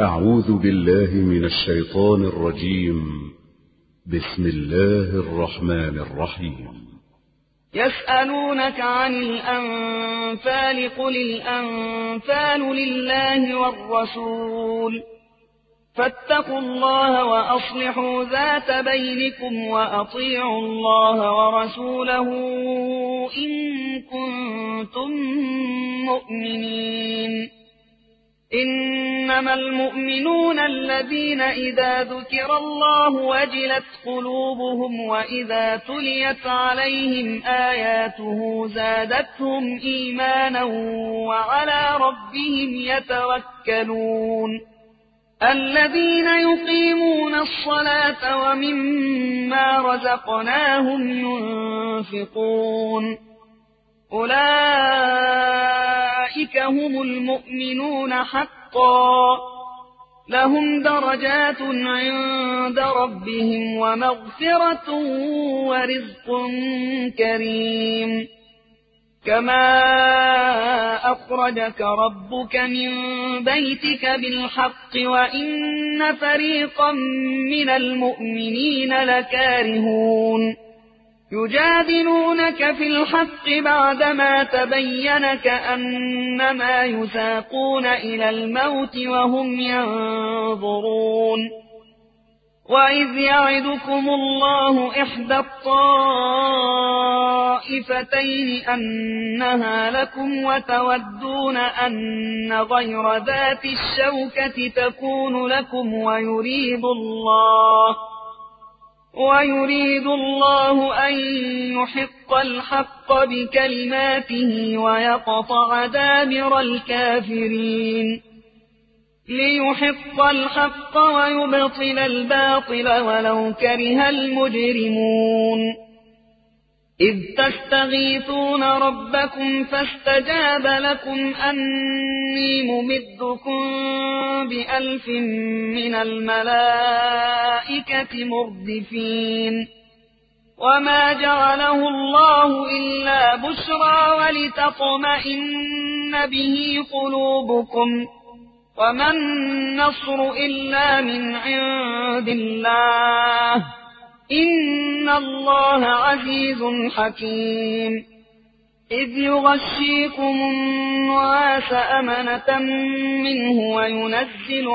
أعوذ بالله من الشيطان الرجيم. بسم الله الرحمن الرحيم. يسألونك عن الأنفال قل الأنفال لله والرسول فاتقوا الله وأصلحوا ذات بينكم وأطيعوا الله ورسوله إن كنتم مؤمنين. إنما المؤمنون الذين إذا ذكر الله وجلت قلوبهم وإذا تليت عليهم آياته زادتهم إيمانا وعلى ربهم يتوكلون. الذين يقيمون الصلاة ومما رزقناهم ينفقون أولئك هم المؤمنون حقا لهم درجات عند ربهم ومغفرة ورزق كريم. كما أخرجك ربك من بيتك بالحق وإن فريقا من المؤمنين لكارهون يجادلونك في الحق بعدما تبين كأنما يساقون إلى الموت وهم ينظرون. وإذ يعدكم الله إحدى الطائفتين أنها لكم وتودون أن غير ذات الشوكة تكون لكم ويريد الله أن يحق الحق بكلماته ويقطع دابر الكافرين. ليحق الحق ويبطل الباطل ولو كره المجرمون. إذ تستغيثون ربكم فاستجاب لكم أني ممدكم ب1000 من الملائكة مردفين. وما جعله الله إلا بشرى ولتطمئن به قلوبكم وما النصر إلا من عند الله إن الله عزيز حكيم. إذ يغشيكم النعاس أمنة منه وينزل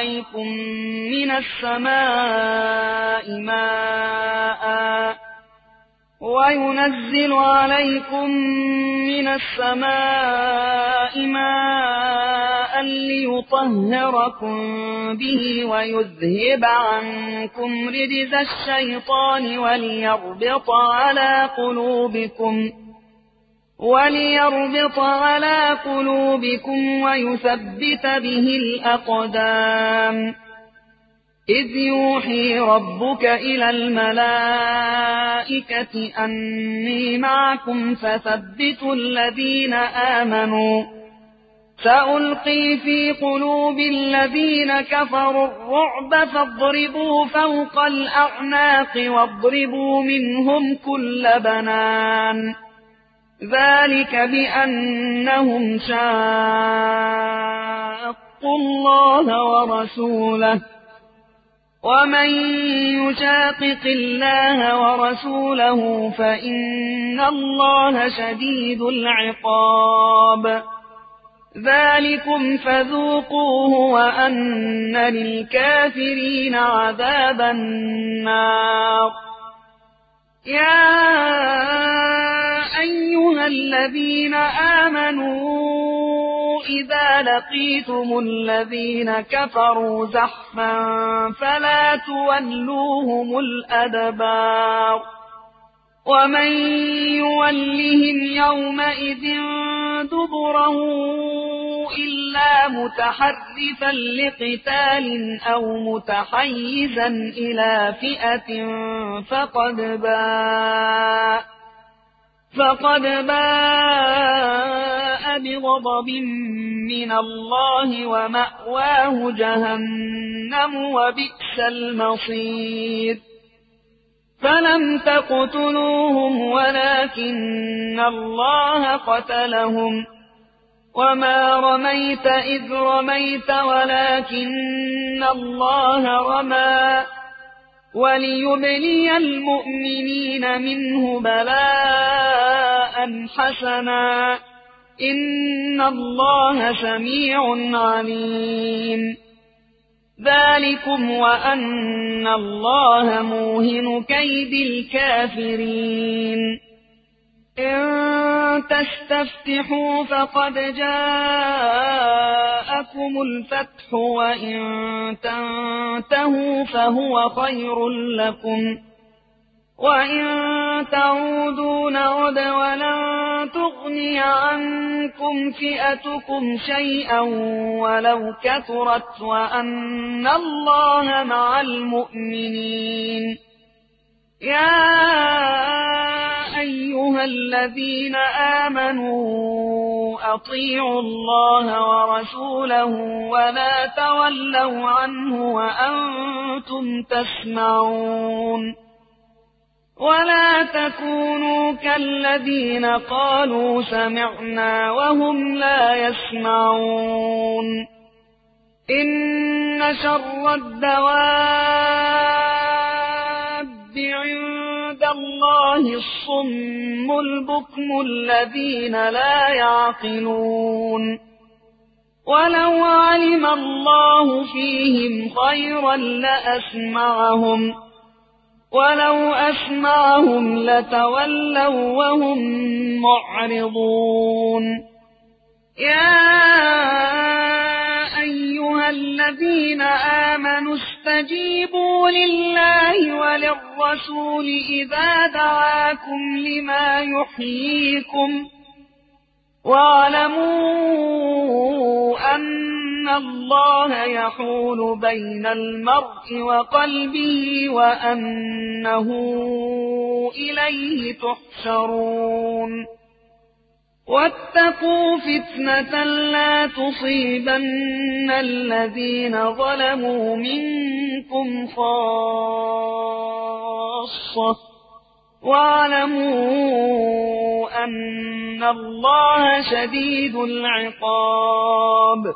عليكم من السماء ماء ليطهركم به ويذهب عنكم رجز الشيطان وليربط على قلوبكم ويثبت به الأقدام. إذ يوحي ربك إلى الملائكة أني معكم فثبتوا الذين آمنوا سألقي في قلوب الذين كفروا الرعب فاضربوا فوق الأعناق واضربوا منهم كل بنان. ذلك بأنهم شاقوا الله ورسوله ومن يشاقق الله ورسوله فإن الله شديد العقاب. ذلكم فذوقوه وأن للكافرين عذاب النار. يا أيها الذين آمنوا إذا لقيتم الذين كفروا زحفا فلا تولوهم الأدبار. ومن يولهم يومئذ دبره إلا متحرفا لقتال أو متحيزا إلى فئة فقد باء بغضب من الله ومأواه جهنم وبئس المصير. فلم تقتلوهم ولكن الله قتلهم وما رميت إذ رميت ولكن الله رمى وليبلي المؤمنين منه بلاء حسنا إن الله سميع عليم ذلكم وأن الله موهن كيد الكافرين إن تستفتحوا فقد جاءكم الفتح وإن تنتهوا فهو خير لكم وإن تعودوا نعد ولن تغني عنكم فئتكم شيئا ولو كثرت وأن الله مع المؤمنين يا أيها الذين آمنوا أطيعوا الله ورسوله ولا تولوا عنه وأنتم تسمعون ولا تكونوا كالذين قالوا سمعنا وهم لا يسمعون إن شر الدواب عند الله الصم البكم الذين لا يعقلون ولو علم الله فيهم خيرا لأسمعهم ولو أسمعهم لتولوا وهم معرضون يا أيها الذين آمنوا استجيبوا لله وللرسول إذا دعاكم لما يحييكم واعلموا أن الله يحول بين المرء وقلبه وأنه إليه تحشرون واتقوا فتنة لا تصيبن الذين ظلموا منكم خاصة واعلموا أن الله شديد العقاب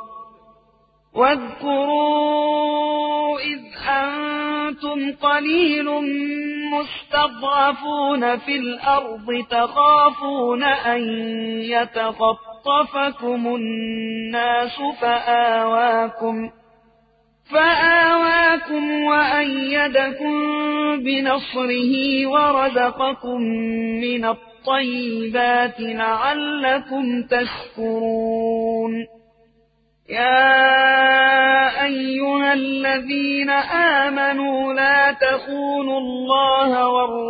واذكروا إذ أنتم قليل مستضعفون في الأرض تخافون أن يتخطفكم الناس فآواكم وأيدكم بنصره ورزقكم من الطيبات لعلكم تشكرون يا أيها الذين آمنوا لا تخونوا الله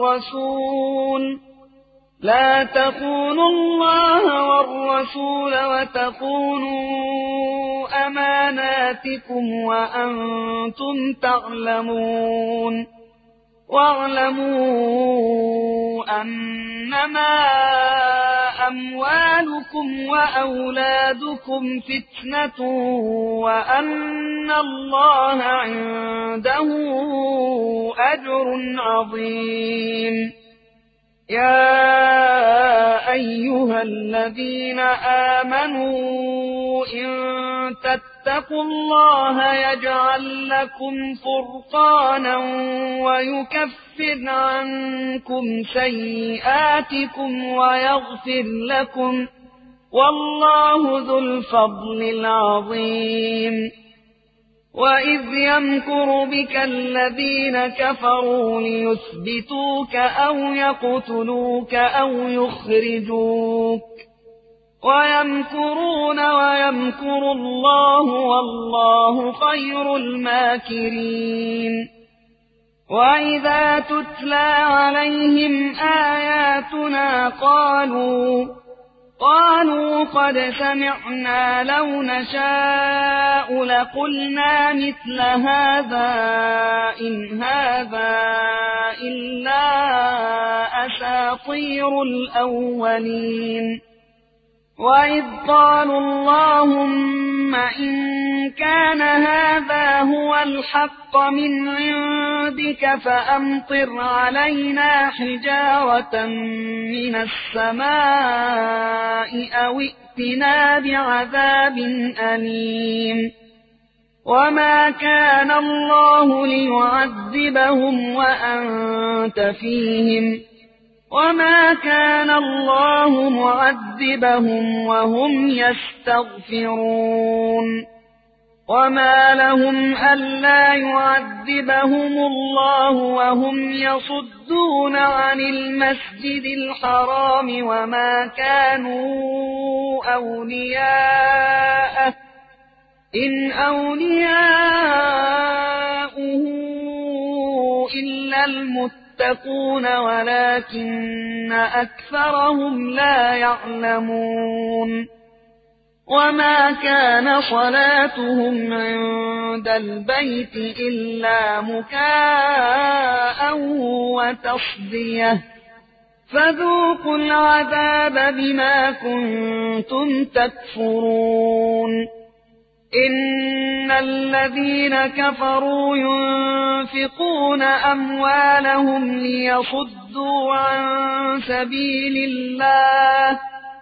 والرسول وتخونوا أماناتكم وأنتم تعلمون واعلموا أنما أموالكم وأولادكم فتنة وأن الله عنده أجر عظيم يا أيها الذين آمنوا إن تتقوا الله يجعل لكم فرقانا ويكفر عنكم سيئاتكم ويغفر لكم والله ذو الفضل العظيم وإذ يمكر بك الذين كفروا ليثبتوك أو يقتلوك أو يخرجوك ويمكرون ويمكر الله والله خير الماكرين وإذا تتلى عليهم آياتنا قالوا قد سمعنا لو نشاء لقلنا مثل هذا إن هذا إلا أساطير الأولين وإذ قالوا اللهم إن كان هذا هو الحق من عندك فأمطر علينا حجارة من السماء أو ائت ائتنا بعذاب أليم وما كان الله ليعذبهم وأنت فيهم وما كان الله معذبهم وهم يستغفرون وما لهم ألا يعذبهم الله وهم يصدون عن المسجد الحرام وما كانوا أولياءه إن أولياؤه إلا المتقون ولكن أكثرهم لا يعلمون وما كان صلاتهم عند البيت إلا مكاء وتصدية فذوقوا العذاب بما كنتم تكفرون إن الذين كفروا ينفقون أموالهم ليصدوا عن سبيل الله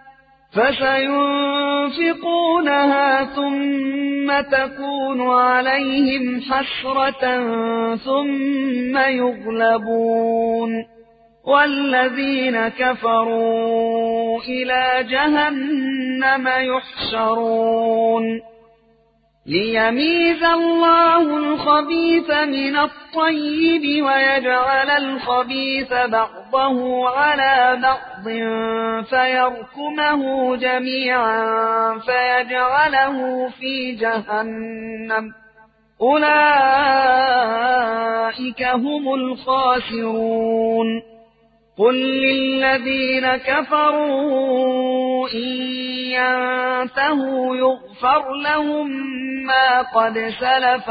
فسينفقونها ثم تكون عليهم حسرة ثم يغلبون والذين كفروا إلى جهنم يحشرون ليميز الله الخبيث من الطيب ويجعل الخبيث بعضه على بعض فيركمه جميعا فيجعله في جهنم أولئك هم الخاسرون قل للذين كفروا إن ينتهوا يغفر لهم ما قد سلف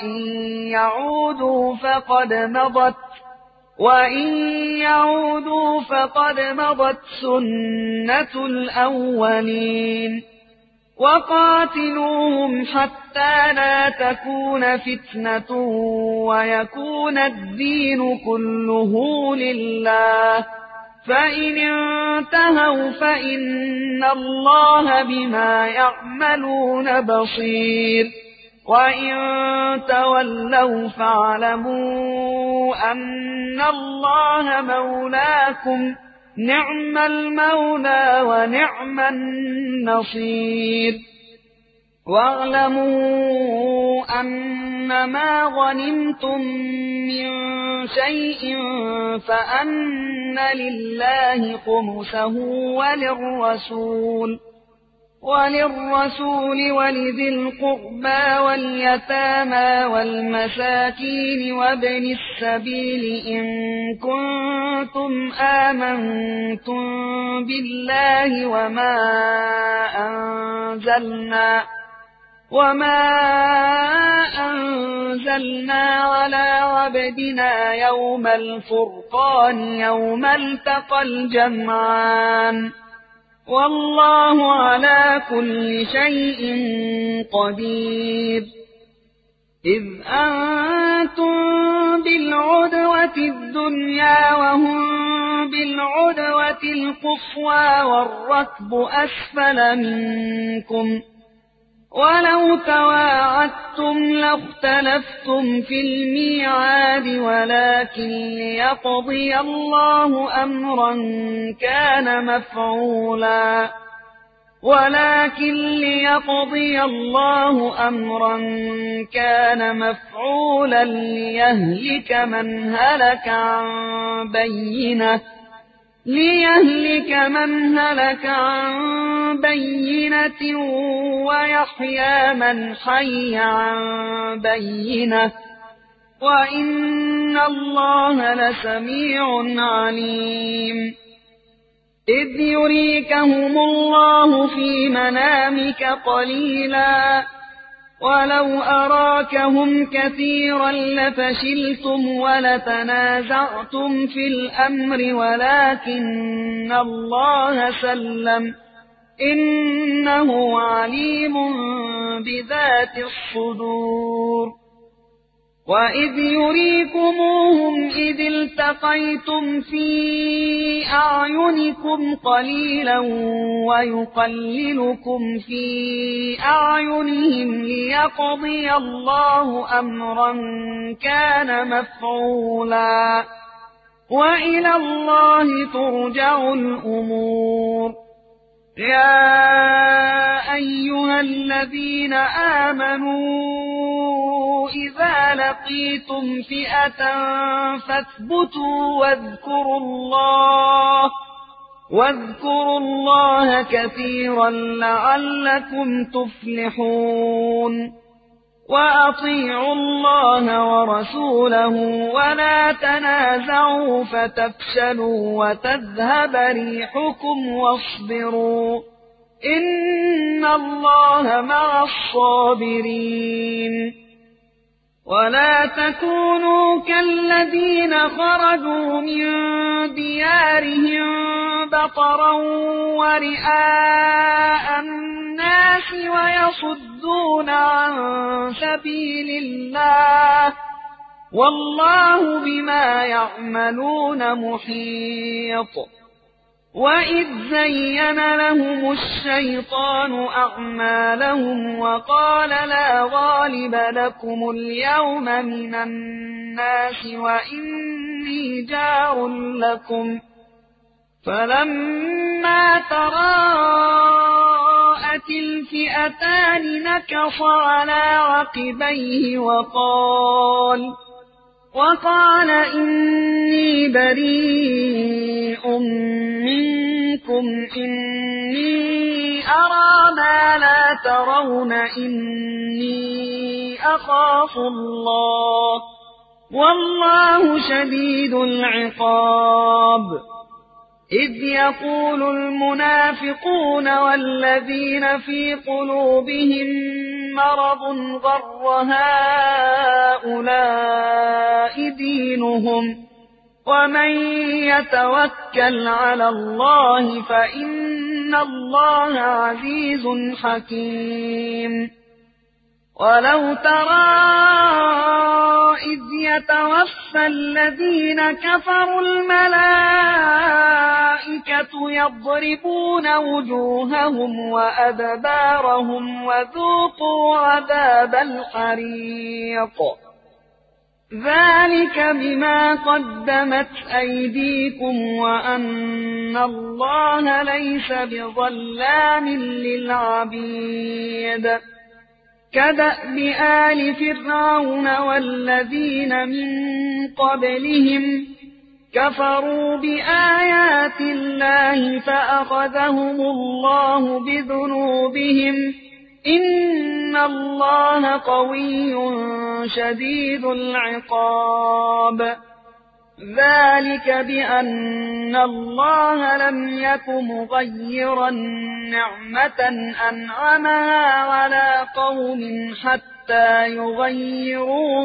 وإن يعودوا فقد مضت سنة الأولين وقاتلوهم حتى لا تكون فتنة ويكون الدين كله لله فإن انتهوا فإن الله بما يعملون بصير وإن تولوا فاعلموا أن الله مولاكم نعم المولى ونعم النصير واعلموا أنما غنمتم من شيء فأن لله خمسه وللرسول ولذي القربى واليتامى والمساكين وابن السبيل إن كنتم آمنتم بالله وما أنزلنا على عبدنا يوم الفرقان يوم التقى الجمعان والله على كل شيء قدير إذ أنتم بالعدوة الدنيا وهم بالعدوة القصوى والركب أسفل منكم ولو تواعدتم لاختلفتم في الميعاد ولكن ليقضي الله أمرا كان مفعولا ليهلك من هلك عن بينة ويحيى من حي عن بينة وإن الله لسميع عليم إذ يريكهم الله في منامك قليلا ولو أراكهم كثيرا لفشلتم ولتنازعتم في الأمر ولكن الله سلم إنه عليم بذات الصدور وإذ يريكموهم إذ التقيتم في أعينكم قليلا ويقللكم في أعينهم ليقضي الله أمرا كان مفعولا وإلى الله ترجع الأمور. يا أيها الذين آمنوا إذا لقيتم فئة فاثبتوا واذكروا الله كثيرا لعلكم تفلحون. وأطيعوا الله ورسوله ولا تنازعوا فتفشلوا وتذهب ريحكم واصبروا إن الله مع الصابرين. ولا تكونوا كالذين خرجوا من ديارهم بطرا ورئاء الناس ويصدون عن سبيل الله والله بما يعملون محيط. وإذ زين لهم الشيطان أعمالهم وقال لا غالب لكم اليوم من الناس وإني جار لكم فلما تراءت الفئتان نكص على عقبيه وقال إني بريء منكم إني أرى ما لا ترون إني أخاف الله والله شديد العقاب. إذ يقول المنافقون والذين في قلوبهم مرض غر هؤلاء دينهم ومن يتوكل على الله فإن الله عزيز حكيم. ولو ترى إذ يتوفى الذين كفروا الملائكة يضربون وجوههم وأدبارهم وذوقوا عذاب الحريق ذلك بما قدمت أيديكم وأن الله ليس بظلام للعبيد. كدأب آل فرعون والذين من قبلهم كفروا بآيات الله فأخذهم الله بذنوبهم إن الله قوي شديد العقاب. ذلك بأن الله لم يك مغيرا نعمة أنعمها على قوم حتى يغيروا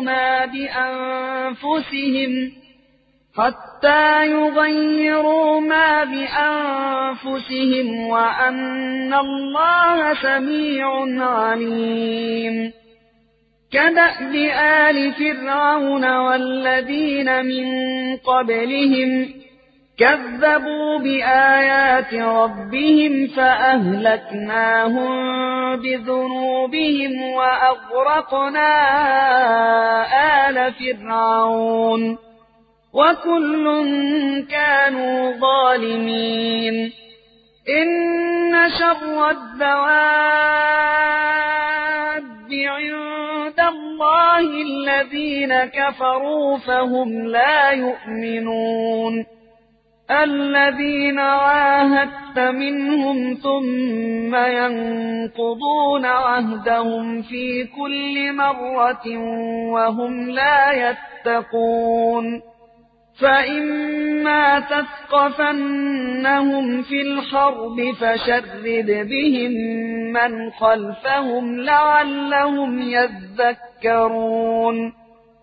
ما بأنفسهم وأن الله سميع عليم. كدأب آل فرعون والذين من قبلهم كذبوا بآيات ربهم فأهلكناهم بذنوبهم وأغرقنا آل فرعون وكل كانوا ظالمين. إن شر الدواب عند الله الذين كفروا فهم لا يؤمنون. الذين عاهدت منهم ثم ينقضون عهدهم في كل مرة وهم لا يتقون. فإما تثقفنهم في الحرب فشرد بهم من خلفهم لعلهم يذكرون.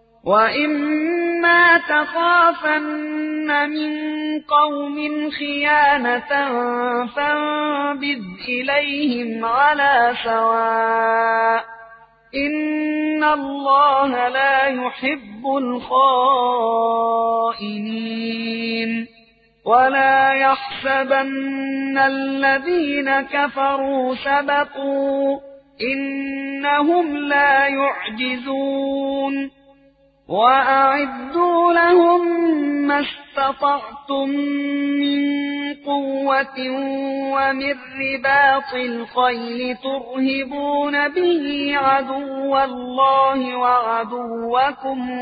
وإما تخافن من قوم خيانة فانبذ إليهم على سواء إن الله لا يحب الخائنين ولا يحسبن الذين كفروا سبقوا إنهم لا يعجزون وأعدوا لهم ما استطعتم من قوة ومن رباط الخيل ترهبون به عدو الله وعدوكم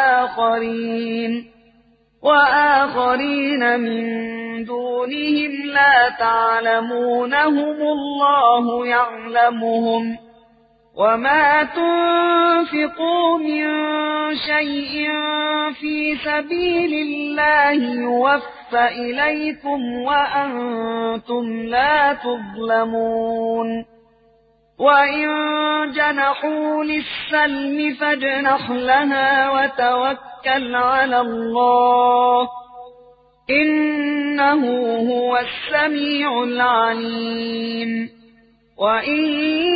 وآخرين من دونهم لا تعلمونهم الله يعلمهم وما تنفقوا من شيء في سبيل الله يوفى إليكم وأنتم لا تظلمون وإن جنحوا للسلم فاجنح لها وتوكل على الله إنه هو السميع العليم وإن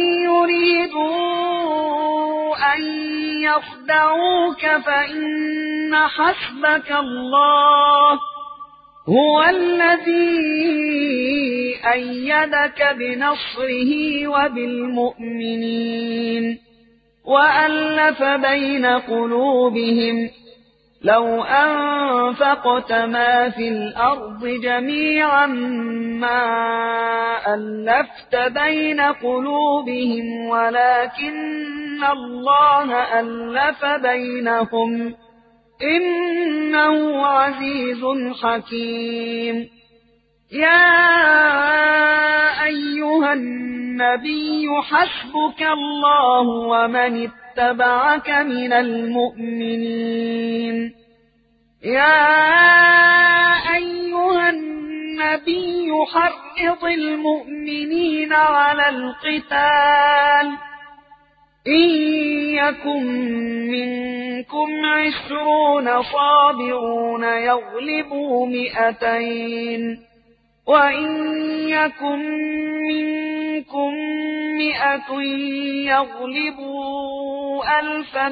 يريدوا أن يخدعوك فإن حسبك الله هو الذي أيدك بنصره وبالمؤمنين وألف بين قلوبهم لو أنفقت ما في الأرض جميعا ما ألفت بين قلوبهم ولكن الله ألف بينهم إنه عزيز حكيم يا أيها النبي حسبك الله ومن اتبعك من المؤمنين يا أيها النبي حرض المؤمنين على القتال إن يكن منكم 20 صابرون يغلبوا 200 وإن يكن منكم 100 يغلبوا 1000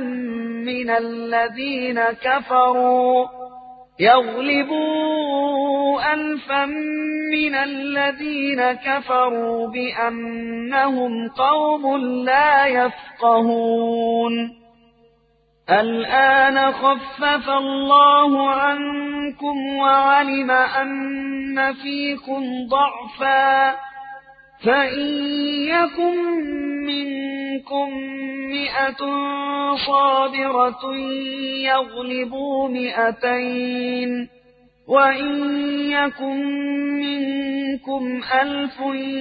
من الذين كفروا بأنهم قوم لا يفقهون الآن خفف الله عنكم وعلم أن فيكم ضعفا فإن يكن منكم 100 صابرة يغلبوا 200 وإن يكن منكم 1000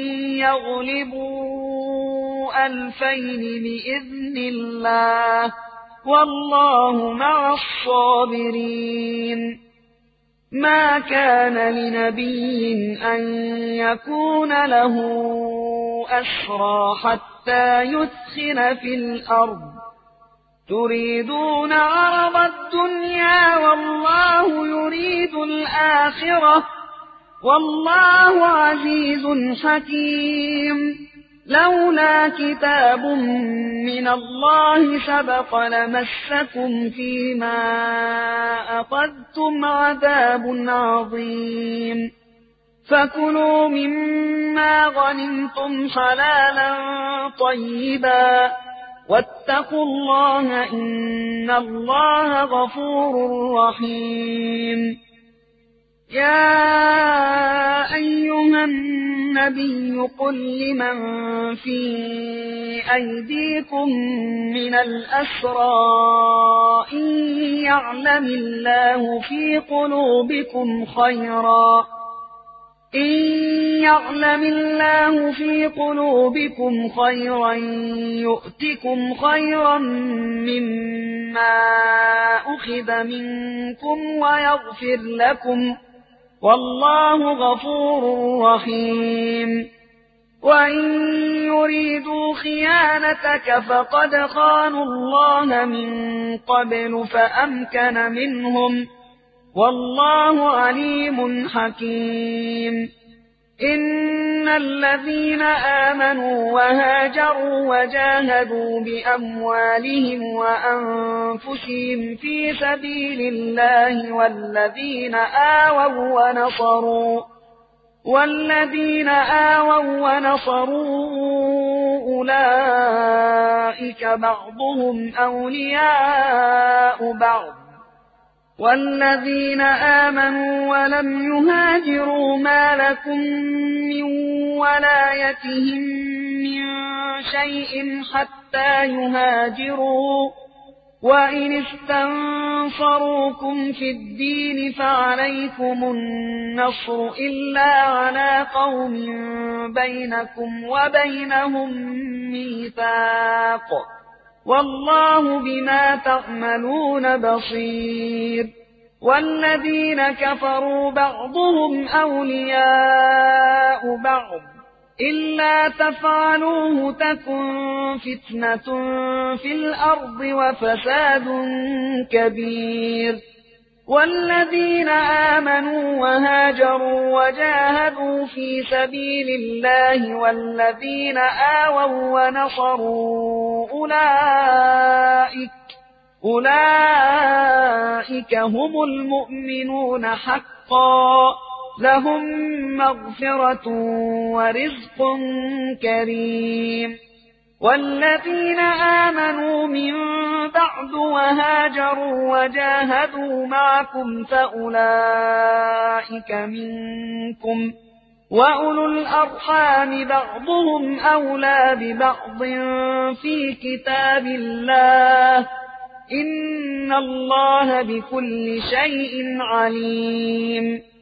يغلبوا 2000 بإذن الله والله مع الصابرين ما كان لنبي أن يكون له أسرى حتى يثخن في الأرض تريدون عرض الدنيا والله يريد الآخرة والله عزيز حكيم لولا كتاب من الله سبق لمسكم فيما أخذتم عذاب عظيم فكلوا مما غنمتم حلالا طيبا واتقوا الله إن الله غفور رحيم يا أيها النبي قل لمن في أيديكم من الأسرى إن يعلم الله في قلوبكم خيرا يؤتكم خيرا مما أخذ منكم ويغفر لكم والله غفور رحيم وإن يريدوا خيانتك فقد خانوا الله من قبل فأمكن منهم والله عليم حكيم إن الذين آمنوا وهاجروا وجاهدوا بأموالهم وأنفسهم في سبيل الله والذين آووا ونصروا أولئك بعضهم أولياء بعض والذين آمنوا ولم يهاجروا ما لكم من ولايتهم من شيء حتى يهاجروا وإن استنصروكم في الدين فعليكم النصر إلا على قوم بينكم وبينهم ميثاق والله بما تعملون بصير والذين كفروا بعضهم أولياء بعض إلا تفعلوه تكن فتنة في الأرض وفساد كبير والذين آمنوا وهاجروا وجاهدوا في سبيل الله والذين آووا ونصروا أولئك هم المؤمنون حقا لهم مغفرة ورزق كريم والذين آمنوا من بعد وهاجروا وجاهدوا معكم فأولئك منكم وأولو الأرحام بعضهم أولى ببعض في كتاب الله إن الله بكل شيء عليم